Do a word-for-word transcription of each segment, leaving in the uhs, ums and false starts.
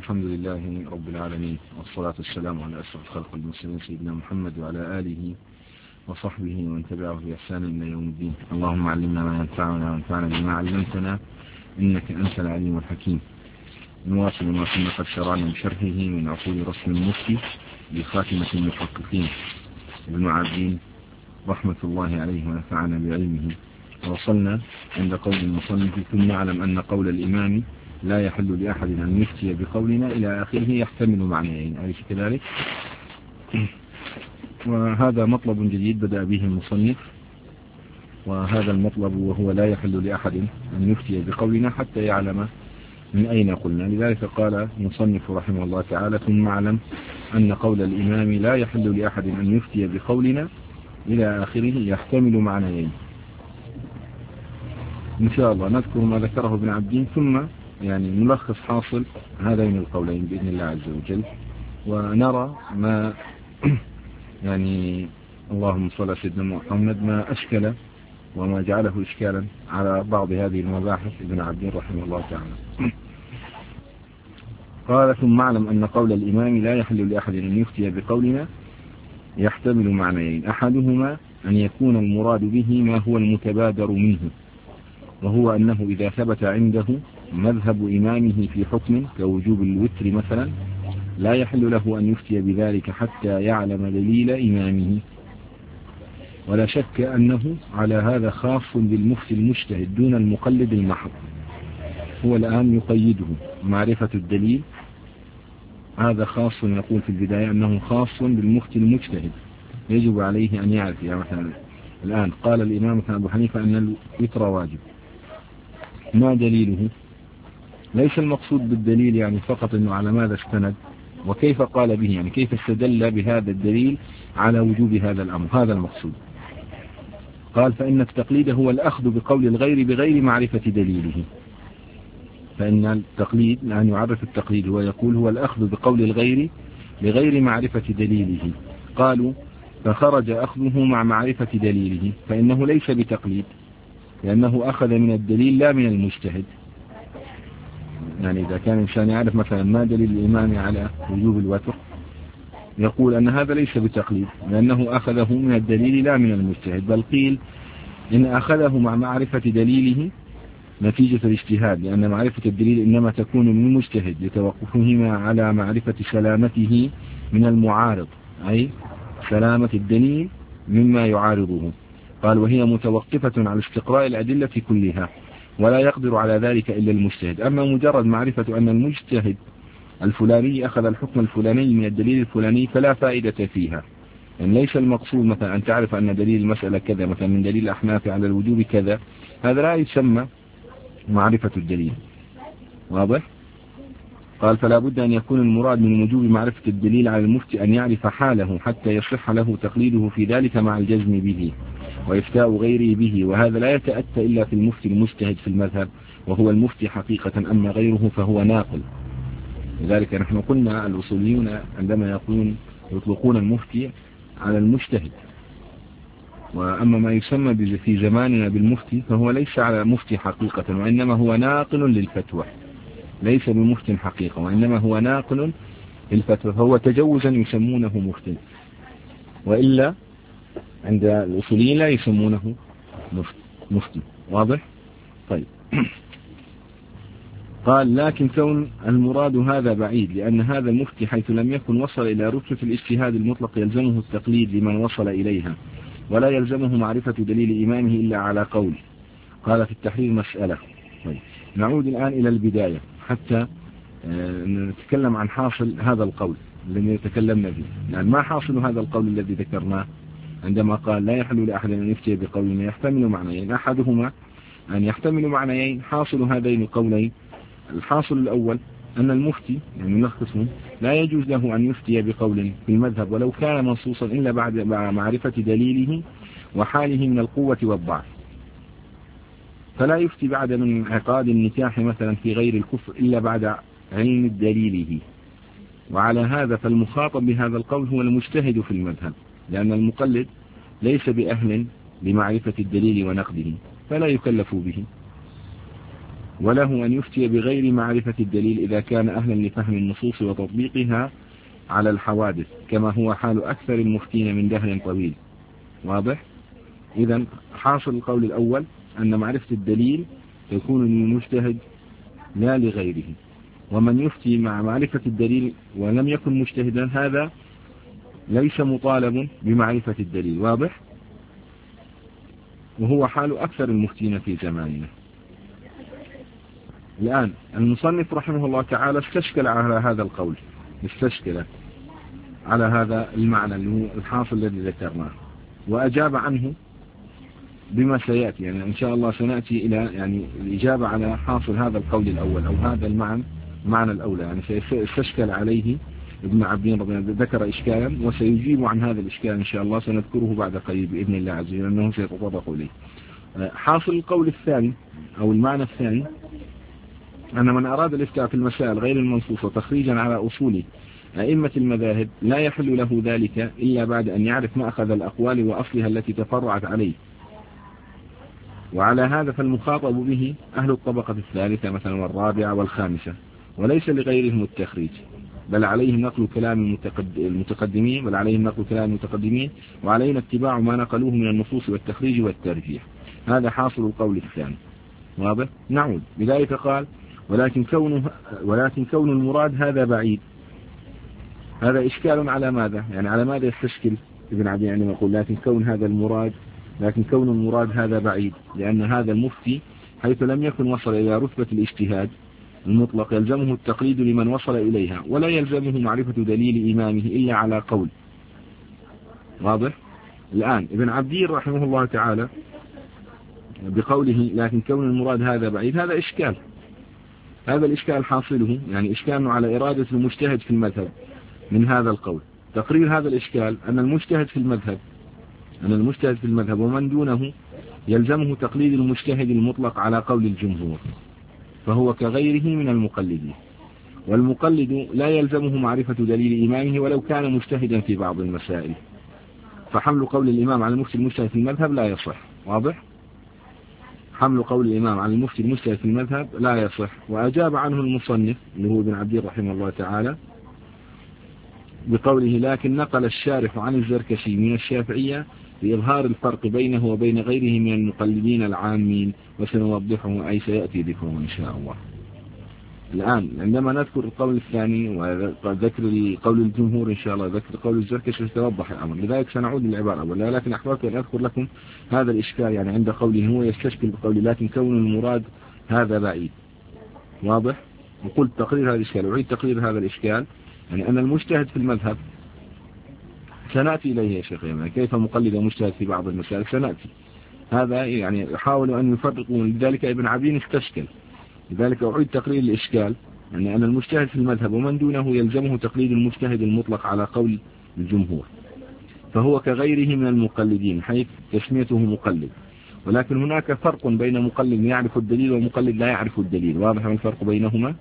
الحمد لله رب العالمين، والصلاة والسلام على أشرف خلق المرسلين سيدنا محمد وعلى آله وصحبه ومن تبعه بإحسان إلى يوم الدين. اللهم علمنا ما ينفعنا وانفعنا بما علمتنا إنك أنت العليم الحكيم. نواصل ما كنا قد شرعنا بشرحه من عقول رسم المفتي بخاتمة المحققين ابن عابدين رحمة الله عليه ونفعنا بعلمه. وصلنا عند قول المصنف: ثم اعلم أن قول الإمام لا يحل لأحد أن يفتي بقولنا إلى آخره يحتمل معنيين، أليس كذلك؟ وهذا مطلب جديد بدأ به المصنف، وهذا المطلب وهو لا يحل لأحد أن يفتي بقولنا حتى يعلم من أين قلنا. لذلك قال المصنف رحمه الله تعالى: ثم اعلم أن قول الإمام لا يحل لأحد أن يفتي بقولنا إلى آخره يحتمل معنيين. إن شاء الله نذكر ما ذكره ابن عابدين، ثم يعني نلخص حاصل هذين القولين بإذن الله عز وجل، ونرى ما يعني اللهم صل على سيدنا محمد ما أشكل وما جعله إشكالا على بعض هذه المباحث ابن عابدين رحمه الله تعالى. قال: ثم اعلم أن قول الإمام لا يحل لأحد أن يفتي بقولنا يحتمل معنيين، أحدهما أن يكون المراد به ما هو المتبادر منه، وهو أنه إذا ثبت عنده مذهب إمامه في حكم كوجوب الوتر مثلا لا يحل له أن يفتي بذلك حتى يعلم دليل إمامه. ولا شك أنه على هذا خاص بالمفتي المجتهد دون المقلد المحض. هو الآن يقيده معرفة الدليل، هذا خاص، نقول في البداية أنه خاص بالمفتي المجتهد، يجب عليه أن يعرف. يعني مثلا الآن قال الإمام مثلا أبو حنيفة أن الوتر واجب، ما دليله؟ ليس المقصود بالدليل يعني فقط أنه على ماذا استند وكيف قال به، يعني كيف استدل بهذا الدليل على وجوب هذا الأمر، هذا المقصود. قال: فإن التقليد هو الأخذ بقول الغير بغير معرفة دليله. فإن التقليد الآن يعرف التقليد هو يقول هو الأخذ بقول الغير بغير معرفة دليله. قالوا: فخرج أخذه مع معرفة دليله، فإنه ليس بتقليد، لأنه أخذ من الدليل لا من المجتهد. يعني إذا كان الإنسان يعرف مثلا ما دليل الإمام على وجوب الوتر، يقول أن هذا ليس بتقليد، لأنه أخذه من الدليل لا من المجتهد. بل قيل إن أخذه مع معرفة دليله نتيجة الاجتهاد، لأن معرفة الدليل إنما تكون من المجتهد لتوقفهما على معرفة سلامته من المعارض، أي سلامة الدليل مما يعارضه. قال: وهي متوقفة على استقراء الأدلة كلها، ولا يقدر على ذلك إلا المجتهد. أما مجرد معرفة أن المجتهد الفلاني أخذ الحكم الفلاني من الدليل الفلاني فلا فائدة فيها. يعني ليس المقصود مثلا أن تعرف أن دليل المسألة كذا مثلا من دليل الأحناف على الوجوب كذا، هذا لا يسمى معرفة الدليل. واضح؟ قال: فلا بد أن يكون المراد من وجوب معرفة الدليل على المفتي أن يعرف حاله حتى يصح له تقليده في ذلك مع الجزم به وإفتاء غيره به، وهذا لا يتأتى إلا في المفتي المجتهد في المذهب، وهو المفتي حقيقة، أما غيره فهو ناقل. لذلك نحن قلنا الأصوليون عندما يقولون يطلقون المفتي على المجتهد، وأما ما يسمى في زماننا بالمفتي فهو ليس على مفتي حقيقة، وإنما هو ناقل للفتوى، ليس بمفتي حقيقة، وإنما هو ناقل للفتوى، فهو تجوزا يسمونه مفتي، وإلا عند الأصوليين لا يسمونه مفتي. واضح؟ طيب. قال: لكن كون المراد هذا بعيد، لأن هذا المفتي حيث لم يكن وصل إلى رتبة الاجتهاد المطلق يلزمه التقليد لمن وصل إليها، ولا يلزمه معرفة دليل إمامه إلا على قول. قال في التحرير مسألة. طيب. نعود الآن إلى البداية حتى نتكلم عن حاصل هذا القول الذي تكلمنا فيه. يعني ما حاصل هذا القول الذي ذكرناه عندما قال لا يحل لأحد أن يفتي بقولنا يحتمل معنيين، أحدهما أن يحتمل معنيين. حاصل هذين القولين: الحاصل الأول أن المفتي يعني ملخصه لا يجوز له أن يفتي بقول في المذهب ولو كان منصوصا إلا بعد معرفة دليله وحاله من القوة والضعف. فلا يفتي بعد من انعقاد النكاح مثلا في غير الكفر إلا بعد علم دليله. وعلى هذا فالمخاطب بهذا القول هو المجتهد في المذهب، لأن المقلد ليس بأهل لمعرفة الدليل ونقده، فلا يكلف به. وله أن يفتي بغير معرفة الدليل إذا كان أهلا لفهم النصوص وتطبيقها على الحوادث، كما هو حال أكثر المفتين من دهر طويل. واضح؟ إذن حاصل القول الأول أن معرفة الدليل تكون للمجتهد لا لغيره، ومن يفتي مع معرفة الدليل ولم يكن مجتهدا هذا ليس مطالب بمعرفة الدليل. واضح؟ وهو حال أكثر المفتين في زماننا. الآن المصنف رحمه الله تعالى استشكل على هذا القول، استشكل على هذا المعنى اللي هو الحاصل الذي ذكرناه، وأجاب عنه بما سيأتي. يعني إن شاء الله سنأتي إلى يعني الإجابة على حاصل هذا القول الأول أو هذا المعنى معنى الأولى. يعني سيستشكل عليه ابن عبدين رضي الله عنه، ذكر إشكالا وسيجيب عن هذا الإشكال إن شاء الله، سنذكره بعد قليل بإذن الله عز وجل أنه سيتطرق إليه. حاصل القول الثاني أو المعنى الثاني أن من أراد الإفتاء في المسائل غير المنصوصة تخريجا على أصول أئمة المذاهب لا يحل له ذلك إلا بعد أن يعرف مأخذ الأقوال وأصلها التي تفرعت عليه. وعلى هذا فالمخاطب به أهل الطبقة الثالثة مثلا والرابعة والخامسة، وليس لغيرهم التخريج، بل عليهم نقل كلام المتقدمين بل عليهم نقل كلام المتقدمين وعلينا اتباع ما نقلوه من النصوص والتخريج والترجيح. هذا حاصل القول الثاني. واضح؟ نعود بذلك قال ولكن كونه ولكن كون المراد هذا بعيد. هذا إشكال على ماذا؟ يعني على ماذا يستشكل ابن عبد يعني يقول لكن كون هذا المراد لكن كون المراد هذا بعيد، لأن هذا المفتي حيث لم يكن وصل إلى رتبة الاجتهاد المطلق يلزمه التقليد لمن وصل إليها، ولا يلزمه معرفة دليل إمامه إلا على قول. واضح؟ الآن ابن عبدير رحمه الله تعالى بقوله لكن كون المراد هذا بعيد، هذا إشكال. هذا الإشكال حاصله يعني إشكال على إرادة المجتهد في المذهب من هذا القول. تقرير هذا الإشكال أن المجتهد في المذهب أن المجتهد في المذهب ومن دونه يلزمه تقليد المجتهد المطلق على قول الجمهور، فهو كغيره من المقلدين، والمقلد لا يلزمه معرفة دليل إمامه ولو كان مجتهدا في بعض المسائل، فحمل قول الإمام على المفتي المجتهد في المذهب لا يصح. واضح؟ حمل قول الإمام على المفتي المجتهد في المذهب لا يصح. وأجاب عنه المصنف اللي هو ابن عبدير رحمه الله تعالى بقوله لكن نقل الشارح عن الزركشي من الشافعية بإظهار الفرق بينه وبين غيره من المقلدين العامين، وسنوضحه أي سيأتي ذكره إن شاء الله. الآن عندما نذكر القول الثاني وذكر قول الجمهور إن شاء الله ذكر قول الزركشي سيتوضح الأمر، لذلك سنعود للعبارة أولا، لكن أحببت أن أذكر لكم هذا الإشكال يعني عند قوله هو يستشكل بقوله لكن كون المراد هذا بعيد. واضح؟ وقلت تقرير هذا الإشكال وعيد تقرير هذا الإشكال يعني أن المجتهد في المذهب سنأتي إليه يا شيخ يعني كيف مقلد مجتهد في بعض المسائل سنأتي. هذا يعني يحاول أن يفرقوا، لذلك ابن عبدين استشكل، لذلك أعيد تقرير الإشكال يعني أن المجتهد في المذهب ومن دونه يلزمه تقليد المجتهد المطلق على قول الجمهور، فهو كغيره من المقلدين حيث تسميته مقلد، ولكن هناك فرق بين مقلد يعرف الدليل ومقلد لا يعرف الدليل. واضح ما الفرق بينهما؟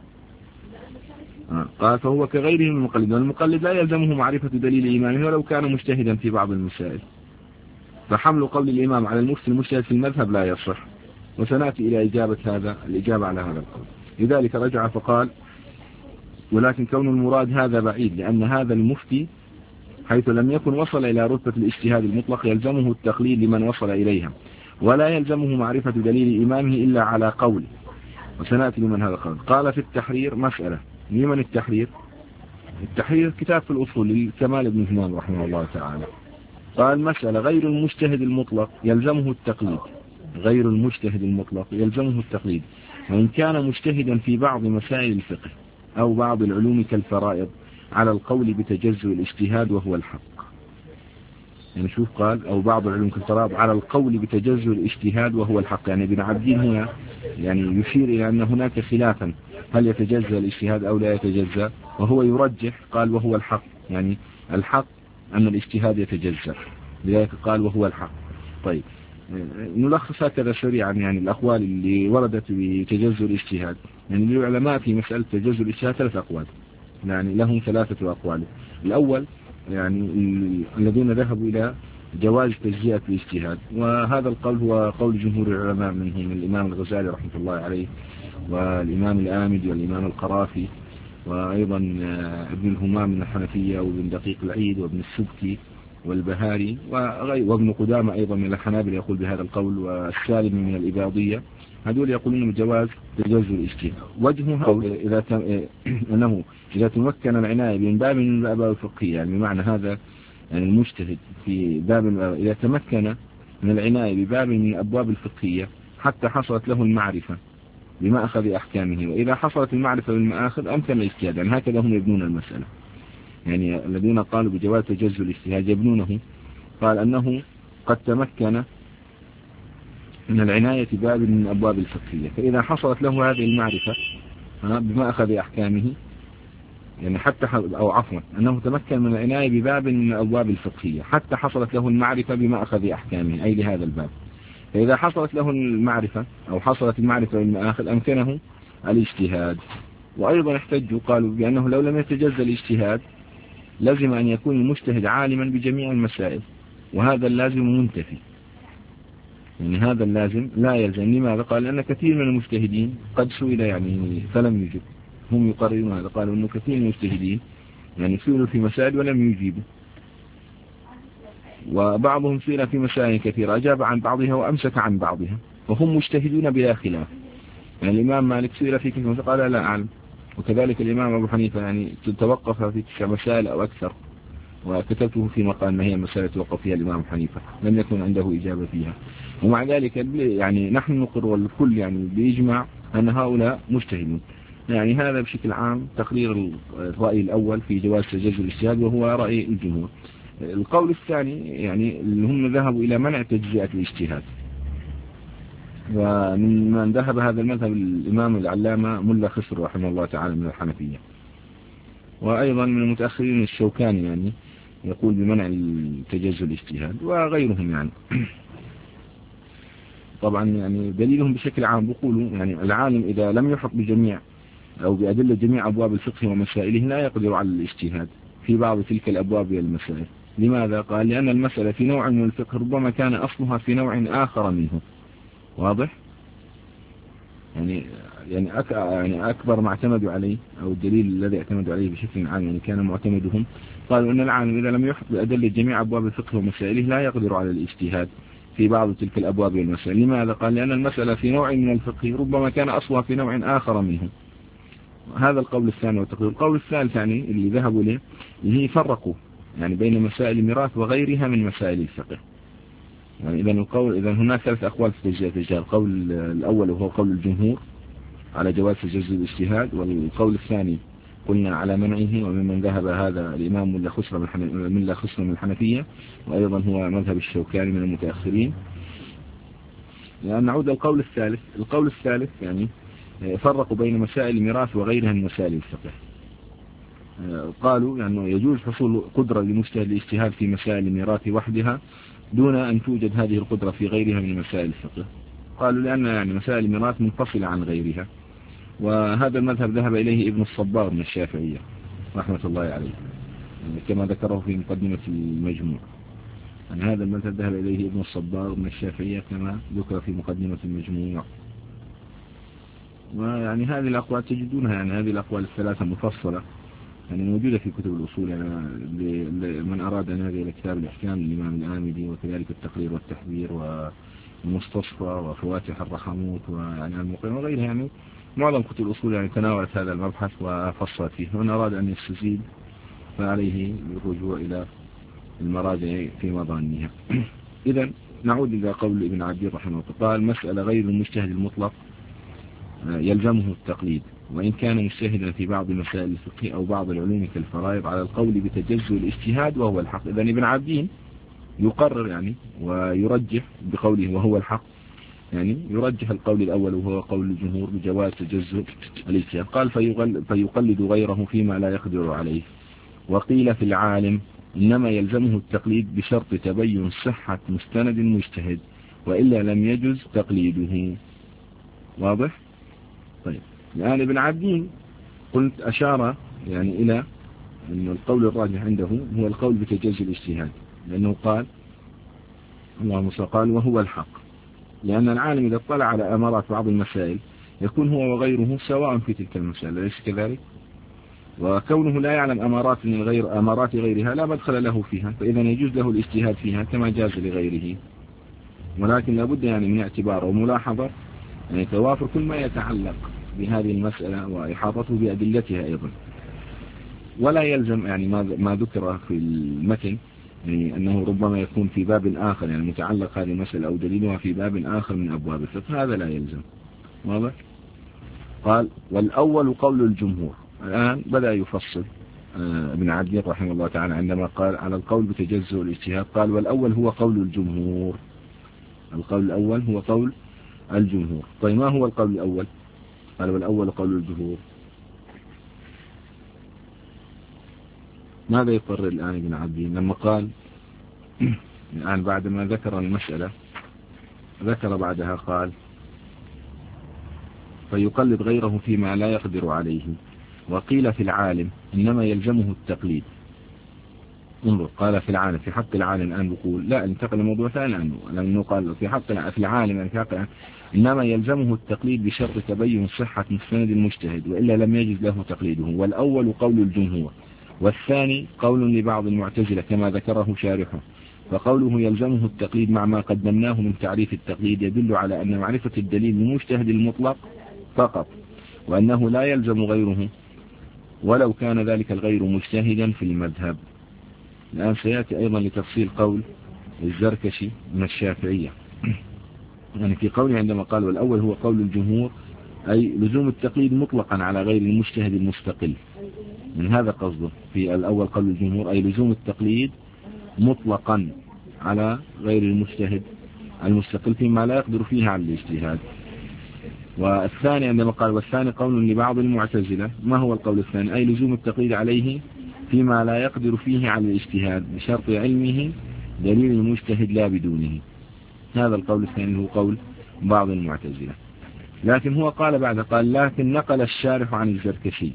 آه. قال فهو كغيره من المقلد، والمقلد لا يلزمه معرفة دليل إمامه ولو كان مجتهدا في بعض المسائل، فحمل قول الإمام على المفتي المجتهد في المذهب لا يصح، وسنأتي إلى إجابة هذا الإجابة على هذا القول. لذلك رجع فقال ولكن كون المراد هذا بعيد، لأن هذا المفتي حيث لم يكن وصل إلى رتبة الاجتهاد المطلق يلزمه التقليد لمن وصل إليها، ولا يلزمه معرفة دليل إمامه إلا على قول، وسنأتي لمن هذا القول. قال في التحرير مسألة، لمن التحرير؟ التحرير كتاب في الأصول لكمال بن همام رحمه الله تعالى. قال مسألة غير المجتهد المطلق يلزمه التقليد، غير المجتهد المطلق يلزمه التقليد وإن كان مجتهدا في بعض مسائل الفقه أو بعض العلوم كالفرائض على القول بتجزؤ الاجتهاد وهو الحق. يعني شوف قال أو بعض العلوم كالفرائض على القول بتجزؤ الاجتهاد وهو الحق، يعني ابن عبدين هنا يعني يشير إلى أن هناك خلافا هل يتجزأ الاجتهاد أو لا يتجزأ، وهو يرجح قال وهو الحق، يعني الحق أن الاجتهاد يتجزأ، لذلك قال وهو الحق. طيب نلخص هكذا سريعا يعني الأقوال اللي وردت بتجزؤ الاجتهاد. يعني العلماء في مسألة تجزؤ الاجتهاد ثلاث أقوال، يعني لهم ثلاثة أقوال. الأول يعني الذين ذهبوا إلى جواز تجزئة الاجتهاد، وهذا القول هو قول جمهور العلماء منهم الإمام الغزالي رحمة الله عليه والإمام الآمدي والإمام القرافي، وأيضا ابن الهمام من الحنفية، وابن دقيق العيد، وابن السبكي، والبهاري، وابن قدامة أيضا من الحنابلة يقول بهذا القول، والسالم من الإباضية. هذول يقولون بجواز تجوز الاجتهاد. وجهها إذا تم... أنه إذا تمكن العناية من باب من الأبواب الفقهية، يعني بمعنى هذا يعني المجتهد في باب إذا تمكن من العناية بباب من الأبواب الفقهية حتى حصلت له المعرفة بما أخذ أحكامه، وإذا حصلت المعرفة بالمآخذ أمكن الاجتهاد. يعني هكذا هم يبنون المسألة، يعني الذين قالوا بجواز تجوز الاجتهاد يبنونه، قال أنه قد تمكن من العناية بباب من الأبواب الفقهية، فإذا حصلت له هذه المعرفة بما أخذ أحكامه، يعني حتى أو عفوا أنه تمكن من العناية بباب من الأبواب الفقهية حتى حصلت له المعرفة بما أخذ أحكامه، أي لهذا الباب. فإذا حصلت له المعرفة أو حصلت المعرفة بالمآخذ أمكنه الاجتهاد. وأيضا احتجوا قالوا بأنه لو لم يتجزى الاجتهاد لازم أن يكون المجتهد عالما بجميع المسائل، وهذا اللازم منتفي، يعني هذا اللازم لا يلزم. لماذا؟ قال لأن كثير من المجتهدين قد سئل يعني فلم يجب، هم يقررون هذا، قالوا أنه كثير من المجتهدين يعني سئلوا في مسائل ولم يجيبوا، وبعضهم سئل في مسائل كثيرة أجاب عن بعضها وأمسك عن بعضها، وهم مجتهدون بلا خلاف. يعني الإمام مالك سئل في كثير قال لا أعلم، وكذلك الإمام أبو حنيفة يعني توقف في تسع مسائل أو أكثر، وكتبته في مقال ما هي مسألة توقف فيها الإمام حنيفة لم يكن عنده إجابة فيها. ومع ذلك يعني نحن نقر والكل يعني بيجمع أن هؤلاء مجتهدون. يعني هذا بشكل عام تقرير الرأي الأول في جواز تجوز الاجتهاد، وهو رأي الجمهور. القول الثاني يعني اللي هم ذهبوا إلى منع تجزئة الاجتهاد، ومن من ذهب هذا المذهب الإمام العلامة ملا خسر رحمه الله تعالى من الحنفية، وأيضا من المتأخرين الشوكاني يعني يقول بمنع تجزئ الاجتهاد، وغيرهم يعني. طبعا يعني دليلهم بشكل عام بيقولوا يعني العالم إذا لم يحط بجميع أو بأدلة جميع أبواب الفقه ومسائله لا يقدر على الاجتهاد في بعض تلك الأبواب والمسائل. لماذا؟ قال لأن المسألة في نوع من الفقه ربما كان أصلها في نوع آخر منه. واضح؟ يعني يعني أك يعني أكبر ما اعتمدوا عليه أو الدليل الذي اعتمدوا عليه بشكل عام يعني كان معتمدهم، قالوا أن العالم إذا لم يحط بأدلة جميع أبواب الفقه ومسائله لا يقدر على الاجتهاد في بعض تلك الأبواب والمسائل. لماذا؟ قال لأن المسألة في نوع من الفقه ربما كان أصلها في نوع آخر منه. هذا القول الثاني والتقرير. القول الثالث يعني اللي ذهبوا له اللي هي فرقوا يعني بين مسائل الميراث وغيرها من مسائل الفقه. يعني إذا القول إذا هناك ثلاث أقوال في تجزئة الاجتهاد. القول الأول وهو قول الجمهور على جواز تجزئة الاجتهاد، والقول الثاني قلنا على منعه، وممن ذهب هذا الإمام ملا خسر من ملا خسر من الحنفية، وأيضا هو مذهب الشوكاني من المتأخرين. يعني نعود القول الثالث. القول الثالث يعني فرقوا بين مسائل الميراث وغيرها من مسائل الفقه. قالوا يعني يجوز حصول قدرة لمجتهد الاجتهاد في مسائل الميراث وحدها دون أن توجد هذه القدرة في غيرها من مسائل الفقه. قالوا لأن يعني مسائل الميراث منفصلة عن غيرها، وهذا المذهب ذهب إليه ابن الصباغ من الشافعية رحمة الله عليه كما ذكره في مقدمة المجموع. يعني هذا المذهب ذهب إليه ابن الصباغ من الشافعية كما ذكر في مقدمة المجموع. ويعني هذه الأقوال تجدونها، يعني هذه الأقوال الثلاثة مفصلة يعني موجودة في كتب الأصول، يعني من أراد أن يرجع إلى كتاب الإحكام للإمام الآمدي، وكذلك التقرير والتحذير والمستصفى وفواتح الرحموت ويعني المقيم وغيرها. يعني معظم كتب الأصول يعني تناولت هذا المبحث وفصلت فيه، ومن أراد أن يستزيد فعليه الرجوع إلى المراجع في مضانها. إذا نعود إلى قول ابن عبير رحمه الله. قال مسألة غير المجتهد المطلق يلزمه التقليد، وإن كان مجتهدا في بعض مسائل الفقه أو بعض العلوم كالفرائض على القول بتجزؤ الاجتهاد وهو الحق. إذا ابن عبدين يقرر يعني ويرجح بقوله وهو الحق، يعني يرجح القول الأول وهو قول الجمهور بجواز تجزؤ الاجتهاد. قال فيقلد غيره فيما لا يقدر عليه. وقيل في العالم إنما يلزمه التقليد بشرط تبين صحة مستند مجتهد، وإلا لم يجز تقليده. واضح؟ طيب الآن ابن عبدين قلت أشار يعني إلى أن القول الراجح عنده هو القول بتجزئ الاجتهاد، لأنه قال اللهم صل قال وهو الحق، لأن العالم إذا اطلع على أمارات بعض المسائل يكون هو وغيره سواء في تلك المسألة، ليس كذلك؟ وكونه لا يعلم أمارات من غير أمارات غيرها لا مدخل له فيها، فإذا يجوز له الاجتهاد فيها كما جاز لغيره، ولكن لابد يعني من اعتبار وملاحظة يعني توافر كل ما يتعلق بهذه المسألة وإحاطته بأدلتها أيضا. ولا يلزم يعني ما ذكر في المتن يعني أنه ربما يكون في باب آخر يعني متعلق هذه المسألة أو دليلها في باب آخر من أبواب الفقه، هذا لا يلزم. واضح؟ قال والأول قول الجمهور. الآن بدأ يفصل ابن عدي رحمه الله تعالى عندما قال على القول بتجزؤ الاجتهاد، قال والأول هو قول الجمهور. القول الأول هو قول الجمهور. طيب ما هو القول الأول؟ قال والأول قول الجمهور. ماذا يقرر الآن ابن عدي لما قال الآن بعدما ذكر المسألة ذكر بعدها قال فيقلد غيره فيما لا يقدر عليه، وقيل في العالم إنما يلزمه التقليد. انظر، قال في العالم في حق العالم الآن بقول لا انتقل الموضوع ثاني عنه، لأنه قال في حق في العالم في حق إنما يلزمه التقليد بشرط تبين صحة مستند المجتهد، وإلا لم يجد له تقليده. والأول قول الجمهور، والثاني قول لبعض المعتزلة كما ذكره شارحه. فقوله يلزمه التقليد مع ما قدمناه من تعريف التقليد يدل على أن معرفة الدليل المجتهد المطلق فقط، وأنه لا يلزم غيره ولو كان ذلك الغير مجتهدا في المذهب. الآن سيأتي أيضا لتفصيل قول الزركشي من الشافعية يعني في قوله عندما قال والأول هو قول الجمهور أي لزوم التقليد مطلقا على غير المجتهد المستقل. من هذا قصده في الأول قول الجمهور أي لزوم التقليد مطلقا على غير المجتهد المستقل فيما لا يقدر فيه على الاجتهاد. والثاني عندما قال والثاني قول لبعض المعتزلة، ما هو القول الثاني؟ أي لزوم التقليد عليه فيما لا يقدر فيه على الاجتهاد بشرط علمه دليل المجتهد لا بدونه. هذا القول الثاني هو قول بعض المعتزلة. لكن هو قال بعد قال لكن نقل الشارح عن الزركشي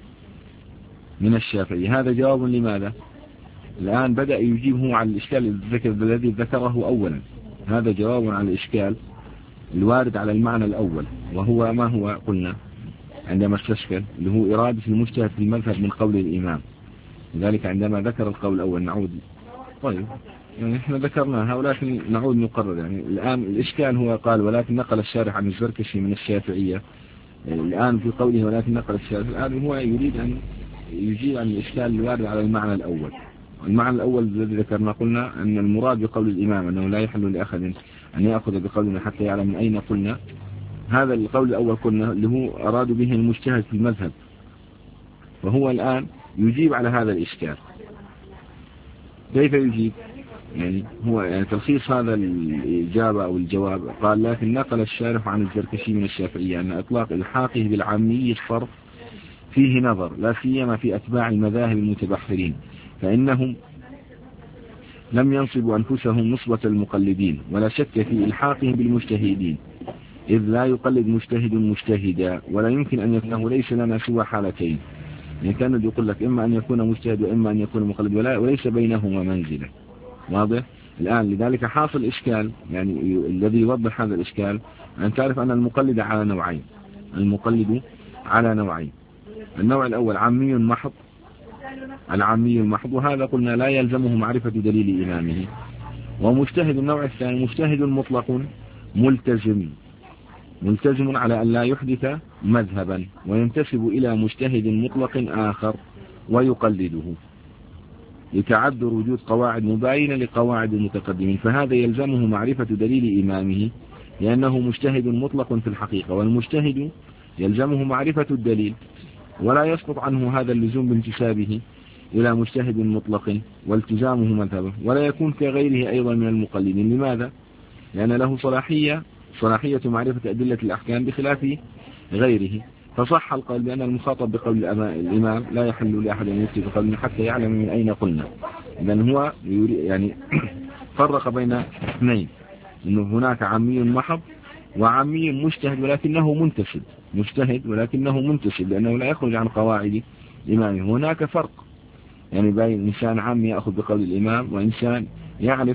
من الشافعي. هذا جواب لماذا؟ الآن بدأ يجيبه عن الإشكال الذي ذكره أولا. هذا جواب عن الإشكال الوارد على المعنى الأول، وهو ما هو قلنا عندما استشكل اللي هو إرادة المجتهد في المذهب من قول الإمام. لذلك عندما ذكر القول الأول نعود طيب يعني احنا ذكرناها ولكن نعود نقرر. يعني الآن الإشكال هو قال ولكن نقل الشارح عن الزركشي من الشافعية. الآن في قوله ولكن نقل الشارح الآن هو يريد أن يجيب عن الإشكال الوارد على المعنى الأول. المعنى الأول الذي ذكرنا قلنا أن المراد بقول الإمام أنه لا يحل لأحد أن يأخذ بقولنا حتى يعلم من أين قلنا. هذا القول الأول قلنا اللي هو أراد به المجتهد في المذهب، وهو الآن يجيب على هذا الإشكال. كيف يجيب؟ يعني هو يعني تلخيص هذا الإجابة أو الجواب قال لكن نقل الشارح عن الزركشي من الشافعية أن إطلاق إلحاقه بالعامي الصرف فيه نظر، لا سيما في أتباع المذاهب المتبحرين، فإنهم لم ينصبوا أنفسهم نصبة المقلدين، ولا شك في إلحاقهم بالمجتهدين، إذ لا يقلد مجتهد مجتهدا، ولا يمكن أن يكون ليس لنا سوى حالتين. يعني كان يقول لك إما أن يكون مجتهد وإما أن يكون مقلد، وليس بينهما منزلة. واضح؟ الآن لذلك حاصل إشكال يعني الذي يوضح هذا الإشكال أن تعرف أن المقلد على نوعين. المقلد على نوعين. النوع الأول عامي محض، العامي المحض، وهذا قلنا لا يلزمه معرفة دليل إمامه. ومجتهد النوع الثاني مجتهد مطلق ملتزم، ملتزم على أن لا يحدث مذهبا وينتسب إلى مجتهد مطلق آخر ويقلده لتعذر وجود قواعد مباينة لقواعد المتقدمين، فهذا يلزمه معرفة دليل إمامه لأنه مجتهد مطلق في الحقيقة، والمجتهد يلزمه معرفة الدليل، ولا يسقط عنه هذا اللزوم بانتسابه إلى مجتهد مطلق والتزامه مذهبه، ولا يكون كغيره أيضا من المقلدين. لماذا؟ لأن له صلاحية صلاحية معرفة أدلة الأحكام بخلاف غيره. فصح القول بأن المخاطب بقول الإمام لا يحل لأحد أن يفتي بقوله حتى يعلم من أين قلنا. إذن هو يعني فرق بين اثنين، إنه هناك عامي محض وعامي مجتهد ولكنه منتسب، مجتهد ولكنه منتسب لأنه لا يخرج عن قواعد إمامه. هناك فرق يعني بين إنسان عام يأخذ بقول الإمام وإنسان يعرف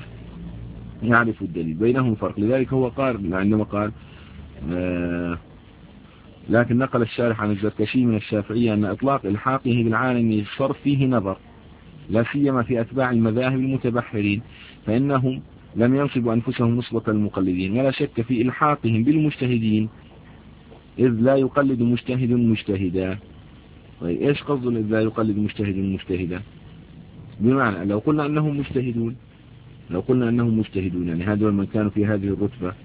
يعرف الدليل، بينهم فرق. لذلك هو قال عندما قال آه لكن نقل الشارح عن الزركشي من الشافعية أن إطلاق إلحاقه بالعالم الصرف فيه نظر، لا سيما في أتباع المذاهب المتبحرين، فإنهم لم ينصبوا أنفسهم نصبة المقلدين، ولا شك في إلحاقهم بالمجتهدين، إذ لا يقلد مجتهد مجتهدا. طيب إيش قصد إذ لا يقلد مجتهد مجتهدا؟ بمعنى لو قلنا أنهم مجتهدون لو قلنا أنهم مجتهدون يعني هذول من كانوا في هذه الرتبة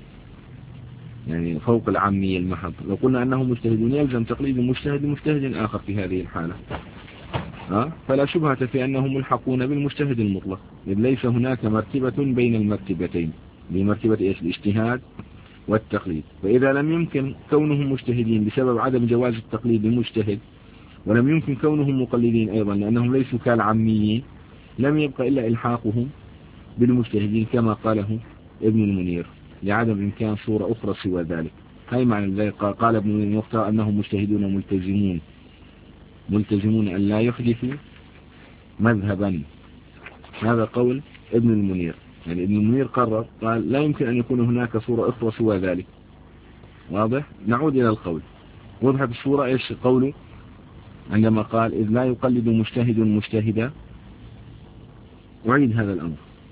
يعني فوق العامية المحض، لو قلنا أنهم مجتهدون يلزم تقليد مجتهد مجتهد آخر في هذه الحالة، أه؟ فلا شبهة في أنهم ملحقون بالمجتهد المطلق، إذ ليس هناك مرتبة بين المرتبتين، بمرتبة إيش؟ الاجتهاد والتقليد. فإذا لم يمكن كونهم مجتهدين بسبب عدم جواز التقليد المجتهد، ولم يمكن كونهم مقلدين أيضا لأنهم ليسوا كالعاميين، لم يبقى إلا إلحاقهم بالمجتهدين كما قاله ابن المنير، لعدم إمكان صورة أخرى سوى ذلك. هاي معنى ذلك قال ابن المنير أنهم مجتهدون ملتزمون ملتزمون أن لا يحدثوا مذهبا. هذا قول ابن المنير، يعني ابن المنير قرر قال لا يمكن أن يكون هناك صورة أخرى سوى ذلك. واضح؟ نعود إلى القول. وضحت الصورة إيش قوله عندما قال إذ لا يقلد مجتهد مجتهدا؟ أعيد هذا الأمر.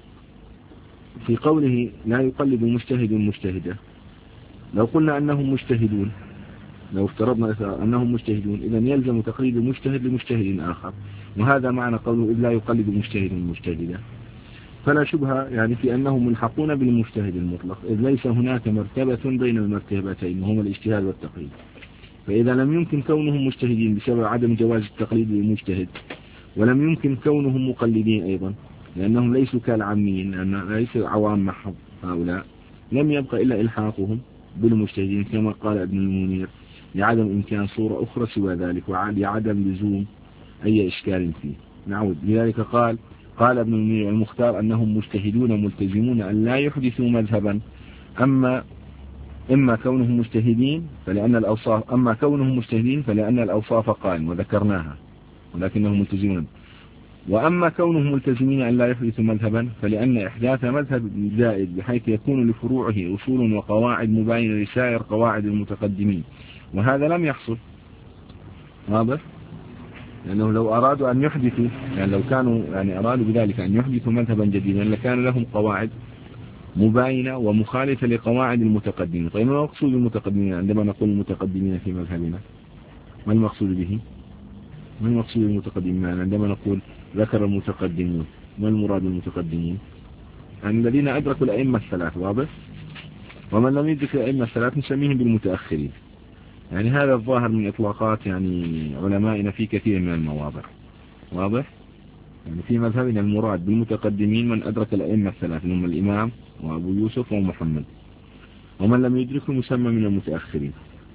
في قوله لا يقلد مجتهد مجتهدا، لو قلنا أنهم مجتهدون، لو افترضنا أنهم مجتهدون، إذا يلزم تقليد مجتهد لمجتهد آخر، وهذا معنى قوله إذ لا يقلد مجتهد مجتهدا. فلا شبهة يعني في أنهم ملحقون بالمجتهد المطلق، إذ ليس هناك مرتبة بين المرتبتين وهما الاجتهاد والتقليد. فإذا لم يمكن كونهم مجتهدين بسبب عدم جواز التقليد للمجتهد، ولم يمكن كونهم مقلدين أيضا لأنهم ليسوا كالعاميين، لأن ليس عوام محض هؤلاء، لم يبقى إلا إلحاقهم بالمجتهدين كما قال ابن المنير، لعدم إمكان صورة أخرى سوى ذلك، وعدم لزوم أي إشكال فيه. نعود لذلك قال قال ابن المنير المختار أنهم مجتهدون ملتزمون أن لا يحدثوا مذهبا، أما إما كونهم مجتهدين فلأن الأوصاف أما كونهم مجتهدين فلأن الأوصاف قائم وذكرناها ولكنهم ملتزمون، وأما كونهم ملتزمين أن لا يحدثوا مذهبا فلأن إحداث مذهب زائد بحيث يكون لفروعه أصول وقواعد مباينة لسائر قواعد المتقدمين، وهذا لم يحصل. واضح؟ لأنه لو أرادوا أن يحدثوا يعني لو كانوا يعني أرادوا بذلك أن يحدثوا مذهبا جديدا لكان لهم قواعد مباينة ومخالفة لقواعد المتقدمين. طيب ما المقصود المتقدمين عندما نقول المتقدمين في مذهبنا؟ ما المقصود به؟ ما المقصود المتقدمين عندما نقول ذكر المتقدمون؟ ما المراد المتقدمين؟ يعني الذين أدركوا الأئمة الثلاث. واضح؟ ومن لم يدرك الأئمة الثلاث نسميهم بالمتأخرين. يعني هذا الظاهر من إطلاقات يعني علمائنا في كثير من المواضع. واضح؟ يعني في مذهبنا المراد بالمتقدمين من أدرك الأئمة الثلاث هم الإمام وأبو يوسف ومحمد، ومن لم يدركه مسمى من المتأخرين.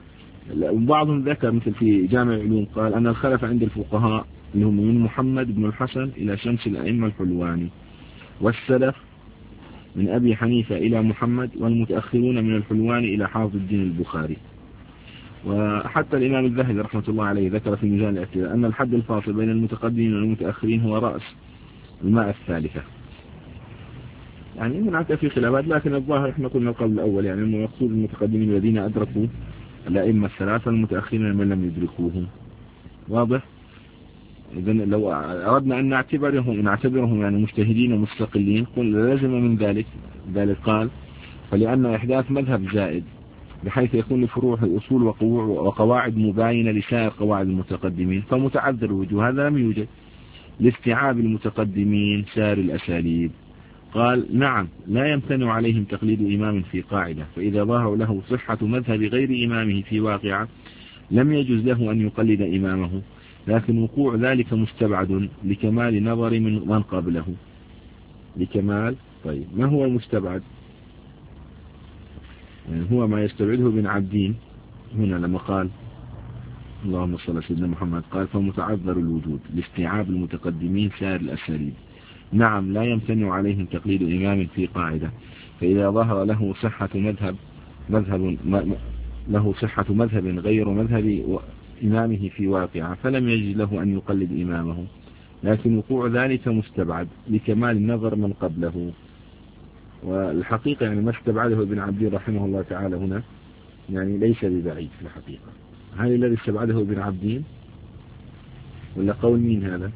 وبعضهم ذكر مثل في جامع العلوم قال أن الخلف عند الفقهاء اللي هم من محمد بن الحسن إلى شمس الأئمة الحلواني، والسلف من أبي حنيفة إلى محمد، والمتأخرون من الحلواني إلى حافظ الدين البخاري. وحتى الإمام الذهبي رحمة الله عليه ذكر في ميزان الاعتدال أن الحد الفاصل بين المتقدمين والمتأخرين هو رأس الماء الثالثة. يعني هناك في خلافات، لكن الظاهر احنا قلنا القول الأول يعني أنه يقصد المتقدمين الذين أدركوا الأئمة الثلاثة، المتأخرين من لم يدركوهم. واضح؟ إذن لو أردنا أن نعتبرهم نعتبرهم يعني مجتهدين ومستقلين قل لازم من ذلك ذلك قال فلأن إحداث مذهب زائد بحيث يكون لفروعه أصول وقواعد مباينة لسائر قواعد المتقدمين فمتعذر الوجوه، هذا لم يوجد. لاستيعاب المتقدمين سائر الأساليب قال نعم لا يمتنع عليهم تقليد إمام في قاعدة، فإذا ظهر له صحة مذهب غير إمامه في واقعة لم يجوز له أن يقلد إمامه، لكن وقوع ذلك مستبعد لكمال نظر من من قبله. لكمال طيب ما هو المستبعد؟ يعني هو ما يستبعده ابن عبدين هنا لما قال اللهم صل على سيدنا محمد قال فمتعذر الوجود لاستيعاب المتقدمين سائر الأساليب. نعم لا يمتنع عليهم تقليد إمام في قاعدة، فإذا ظهر له صحة مذهب مذهب له صحة مذهب غير مذهب إمامه في واقعة فلم يجد له أن يقلد إمامه، لكن وقوع ذلك مستبعد لكمال النظر من قبله. والحقيقة يعني ما استبعده ابن عبدين رحمه الله تعالى هنا يعني ليس ببعيد في الحقيقة. هل الذي استبعده ابن عبدين ولا قول مين هذا؟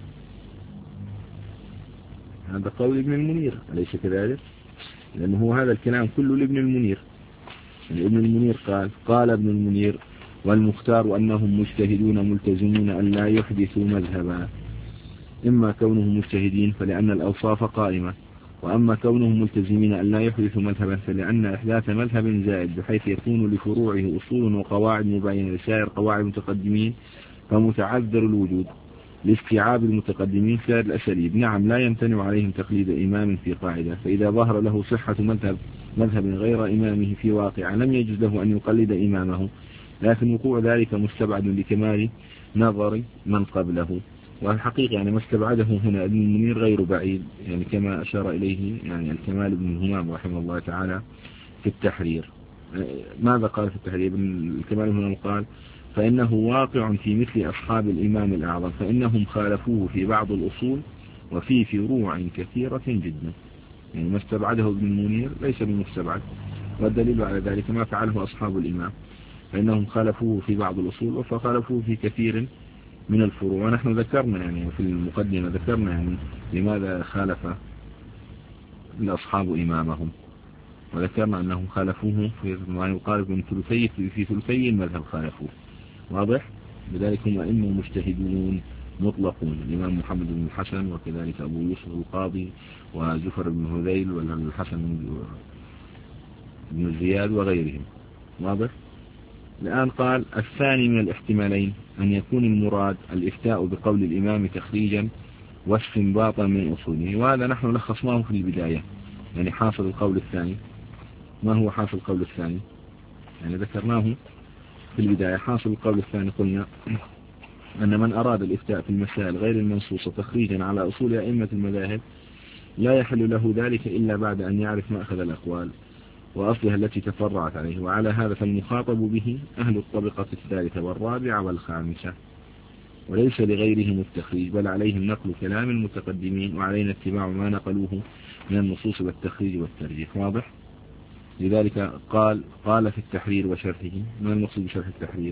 هذا قول ابن المنير أليس كذلك؟ لأنه هو هذا الكلام كله لابن المنير. يعني ابن المنير قال قال ابن المنير والمختار أنهم مجتهدون ملتزمون أن لا يحدثوا مذهبا، إما كونهم مجتهدين فلأن الأوصاف قائمة، وأما كونهم ملتزمين أن لا يحدثوا مذهبا فلأن إحداث مذهب زائد بحيث يكون لفروعه أصول وقواعد مباينة لسائر قواعد المتقدمين فمتعذر الوجود لاستيعاب المتقدمين سائر الأساليب. نعم لا يمتنع عليهم تقليد إمام في قاعدة، فإذا ظهر له صحة مذهب مذهب غير إمامه في واقع لم يجوز له أن يقلد إمامه، لكن وقوع ذلك مستبعد لكمال نظر من قبله. والحقيقة يعني ما استبعده هنا ابن المنير غير بعيد، يعني كما أشار إليه يعني الكمال بن همام رحمه الله تعالى في التحرير. ماذا قال في التحرير؟ الكمال بن همام قال فإنه واقع في مثل أصحاب الإمام الأعظم، فإنهم خالفوه في بعض الأصول وفي فروع كثيرة جدا. يعني ما استبعده ابن المنير ليس بمستبعد، والدليل على ذلك ما فعله أصحاب الإمام، فإنهم خالفوه في بعض الأصول وخالفوه في كثير من الفروع. ونحن ذكرنا يعني في المقدمة ذكرنا يعني لماذا خالف الأصحاب إمامهم، وذكرنا أنهم خالفوه في ما يقارب من ثلثي في ثلثي المذهب خالفوه. واضح؟ بذلك هم أئمة مجتهدون مطلقون، الإمام محمد بن الحسن وكذلك أبو يوسف القاضي وزفر بن هذيل والحسن بن زياد وغيرهم. واضح؟ الآن قال الثاني من الاحتمالين أن يكون المراد الإفتاء بقول الإمام تخريجا واستنباطا من أصوله، وهذا نحن لخصناه في البداية. يعني حاصل القول الثاني، ما هو حاصل القول الثاني؟ يعني ذكرناه في البداية. حاصل القول الثاني قلنا أن من أراد الإفتاء في المسائل غير المنصوصة تخريجا على أصول أئمة المذاهب لا يحل له ذلك إلا بعد أن يعرف مأخذ الأقوال وأصلها التي تفرعت عليه، وعلى هذا فالمخاطب به أهل الطبقة الثالثة والرابعة والخامسة، وليس لغيرهم التخريج، بل عليهم نقل كلام المتقدمين وعلينا اتباع ما نقلوه من النصوص والتخريج والترجيح. واضح؟ لذلك قال قال في التحرير وشرحه. ما المقصود بشرح التحرير؟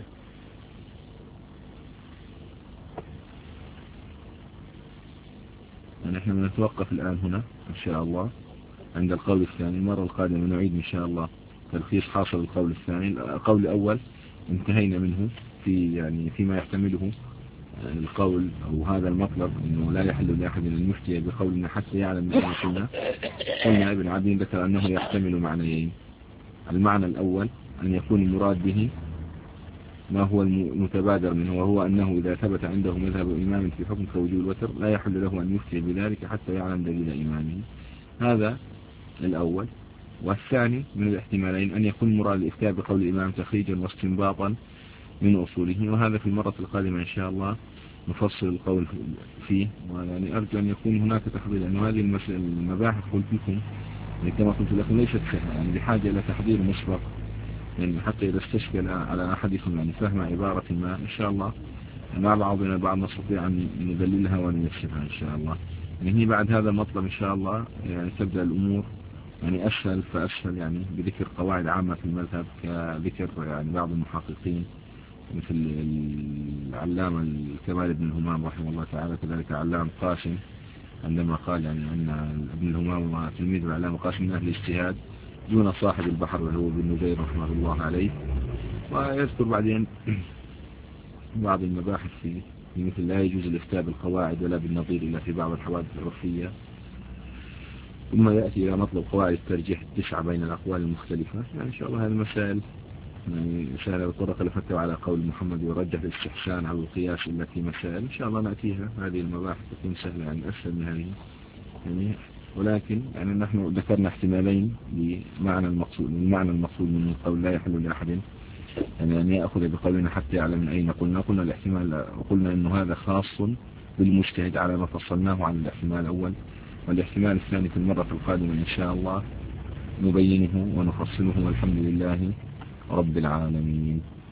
يعني احنا بنتوقف الآن هنا إن شاء الله عند القول الثاني. المرة القادمة نعيد إن شاء الله تلخيص حاصل القول الثاني. القول الأول انتهينا منه في يعني فيما يحتمله القول أو هذا المطلب أنه لا يحل لأحد أن يفتي بقولنا حتى يعلم ما قلنا. قلنا ابن عبدين ذكر أنه يحتمل معنيين. المعنى الأول أن يكون المراد به ما هو المتبادر منه، وهو أنه إذا ثبت عنده مذهب إمام في حكم كوجوب الوتر لا يحل له أن يفتي بذلك حتى يعلم دليل إمامه. هذا الأول. والثاني من الاحتمالين أن يكون مراد الإفتاء بقول الإمام تخريجا واستنباطا من أصوله، وهذا في المرة القادمة إن شاء الله نفصل القول فيه. ويعني أرجو أن يكون هناك تحضير، لأن هذه المباحث قلت لكم يعني كما قلت لكم ليست سهلة، يعني بحاجة إلى تحضير مسبق، يعني حتى إذا استشكل على أحدكم يعني فهم عبارة ما إن شاء الله مع بعضنا بعض نستطيع أن ندللها ونيسرها إن شاء الله. يعني هي بعد هذا المطلب إن شاء الله يعني تبدأ الأمور يعني أسهل فأسهل، يعني بذكر قواعد عامة في المذهب كذكر يعني بعض المحققين مثل العلامة الكمال بن همام رحمه الله تعالى، كذلك علام قاسم عندما قال يعني أن ابن الهمام وتلميذ العلامة قاسم من أهل الاجتهاد دون صاحب البحر وهو ابن نزير رحمه الله عليه. ويذكر بعدين بعض المباحث في مثل لا يجوز الافتاء بالقواعد ولا بالنظير إلا في بعض الحوادث العرفية. ثم يأتي إلى مطلب قواعد الترجيح التسعة بين الأقوال المختلفة. يعني إن شاء الله هذه المسائل يعني سهلة بطرق الفتوى على قول محمد ورجح الاستحسان على القياس إلا في مسائل إن شاء الله نأتيها. هذه المباحث تكون سهلة يعني أسهل من هذه يعني، ولكن يعني نحن ذكرنا احتمالين لمعنى المقصود. المعنى المقصود من القول لا يحل لأحد يعني أن يأخذ بقولنا حتى يعلم من أين قلنا. قلنا الاحتمال وقلنا أنه هذا خاص بالمجتهد على ما فصلناه عن الاحتمال الأول، والاحتمال الثاني في المرة القادمة إن شاء الله نبينه ونفصله، والحمد لله رب العالمين.